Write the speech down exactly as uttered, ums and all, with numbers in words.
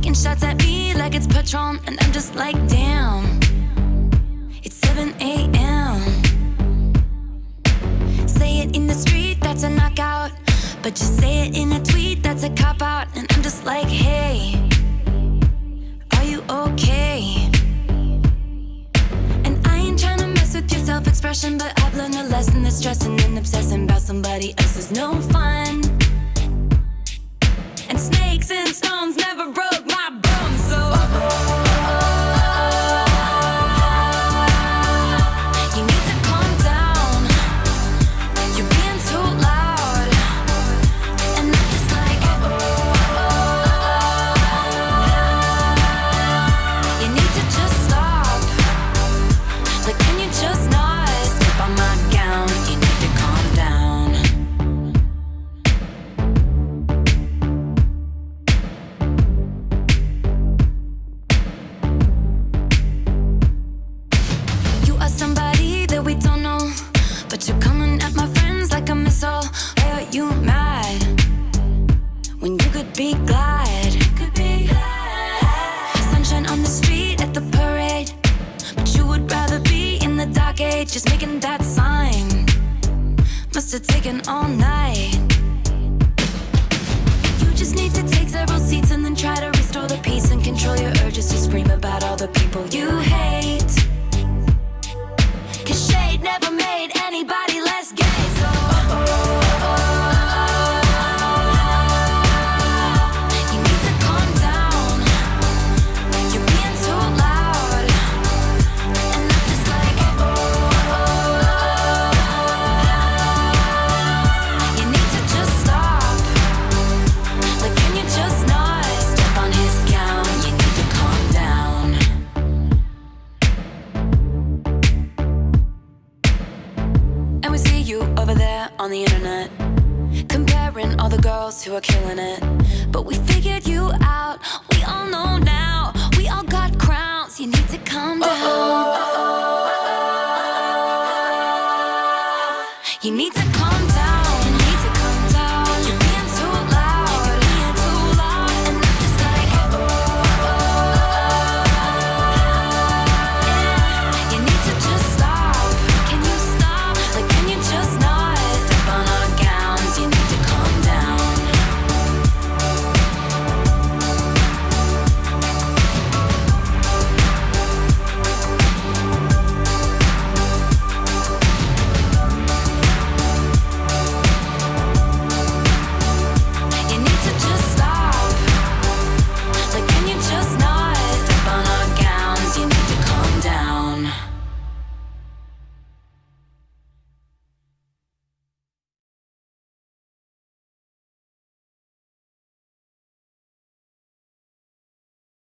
taking shots at me like it's Patron, and I'm just like, damn, it's seven a m Say it in the street, that's a knockout, but just say it in a tweet, that's a cop-out. And I'm just like, hey, are you okay? And I ain't tryna mess with your self-expression, but I've learned a lesson that stressing and obsessing about somebody else is no fun. And snakes and stones never broke my bones, so you need to calm down. You're being too loud, and I'm just like, you need to just stop. Like, can you just not step on my gown? You need to calm down. Somebody that we don't know, but you're coming at my friends like a missile. Why are you mad when you could be glad? Could be glad. Sunshine on the street at the parade, but you would rather be in the dark age. Just making that sign must have taken all night. You just need to take several seats and then try to restore the peace and control your urges to scream about all the people you hate. Shade never made anybody less gay, so you need to calm down. You're being too loud, and I'm just like, you need to just stop. Like, can you just not step on his gown? You need to calm down. And we see you over there on the internet, comparing all the girls who are killing it. But we figured you out